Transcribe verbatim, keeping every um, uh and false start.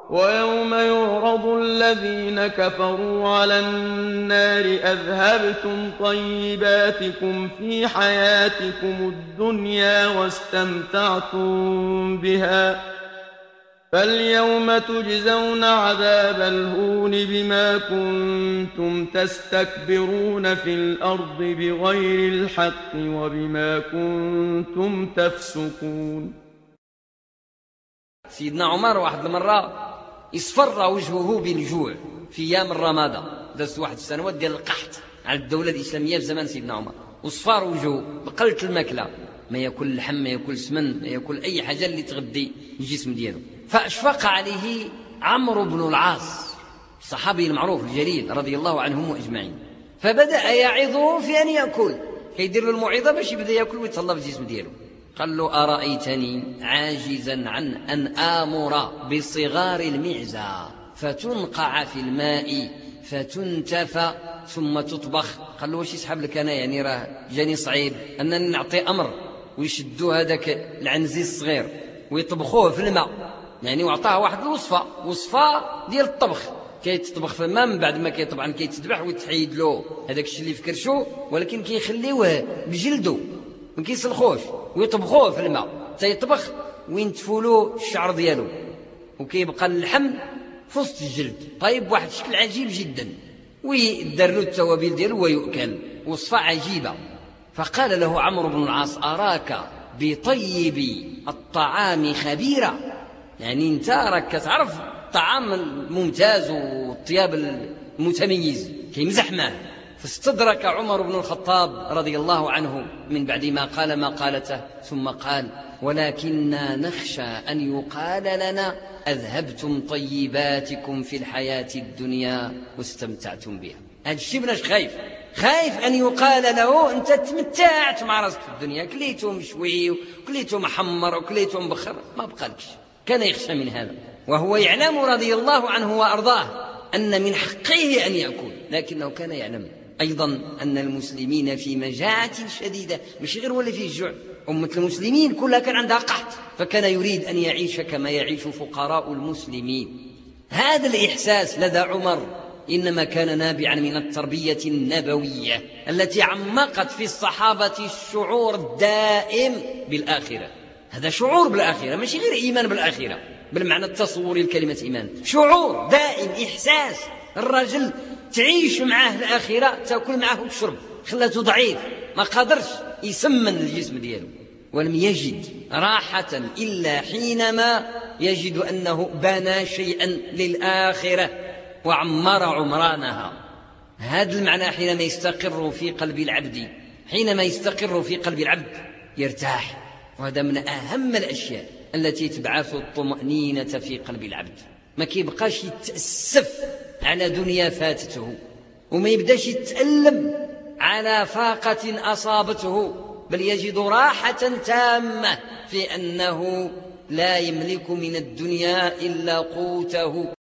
ويوم يعرض الذين كفروا على النار أذهبتم طيباتكم في حياتكم الدنيا واستمتعتم بها فاليوم تجزون عذاب الهون بما كنتم تستكبرون في الأرض بغير الحق وبما كنتم تفسقون. سيدنا عمر واحد المرة يصفر وجهه بالجوع في أيام الرمادة، دازت واحد السنوات ديال القحط على الدولة الإسلامية في زمان سيدنا عمر، وصفار وجهه بقلة الماكلة، ما ياكل اللحم، ما ياكل سمن، ما ياكل أي حاجة اللي تغذي الجسم ديالو. فأشفق عليه عمرو بن العاص الصحابي المعروف الجليل رضي الله عنهم أجمعين، فبدأ يعظه في أن يأكل، كيدير له الموعظة باش يبدأ يأكل ويتهلا في الجسم ديالو. قال له: أرأيتني عاجزا عن أن آمر بصغار المعزة فتنقع في الماء فتنتفى ثم تطبخ؟ قال له: واش يسحب لك أنا؟ يعني راه جاني صعيب أنني نعطي أمر ويشدوا هذاك العنزي الصغير ويطبخوه في الماء، يعني وعطاه واحد الوصفة وصفة ديال الطبخ، كيتطبخ في الماء، من بعد ما كي طبعا كيتذبح ويتحيد له هذاك الشيء اللي في كرشو، ولكن كيخليوه بجلده ما كيسلخوش ويطبخوه في الماء تيطبخ وينتفوا له الشعر ديالو وكيبقى اللحم في وسط الجلد طيب بواحد الشكل عجيب جدا، ويدار له التوابل ديالو ويؤكل، وصفة عجيبة. فقال له عمرو بن العاص: أراك بطيب الطعام خبيرا، يعني انت راك كتعرف الطعام الممتاز والطياب المتميز، كيمزح معه. فاستدرك عمر بن الخطاب رضي الله عنه من بعد ما قال ما قالته، ثم قال: ولكننا نخشى أن يقال لنا أذهبتم طيباتكم في الحياة الدنيا واستمتعتم بها. هذا الشيء بلاش خايف، خايف أن يقال له أنت تمتعت مع راسك في الدنيا، كليته مشوي وكليته محمر وكليته مبخر، ما بقالكش. كان يخشى من هذا، وهو يعلم رضي الله عنه وأرضاه أن من حقه أن يأكل، لكنه كان يعلم أيضا أن المسلمين في مجاعة شديدة، مش غير ولا فيه الجوع، أمة المسلمين كلها كان عندها قحط، فكان يريد أن يعيش كما يعيش فقراء المسلمين. هذا الإحساس لدى عمر إنما كان نابعا من التربية النبوية التي عمقت في الصحابة الشعور الدائم بالآخرة. هذا شعور بالآخرة، مش غير إيمان بالآخرة بالمعنى التصوري لكلمة إيمان، شعور دائم، إحساس. الرجل تعيش معاه الآخرة، تأكل معاه وتشرب، خلاته ضعيف، ما قدرش يسمن الجسم دياله، ولم يجد راحة إلا حينما يجد أنه بنى شيئا للآخرة وعمر عمرانها. هذا المعنى حينما يستقر في قلب العبد، حينما يستقر في قلب العبد يرتاح، وهذا من أهم الأشياء التي تبعث الطمأنينة في قلب العبد. ما كيبقاش يتأسف على دنيا فاتته، وما يبداش يتألم على فاقة أصابته، بل يجد راحة تامة في أنه لا يملك من الدنيا إلا قوته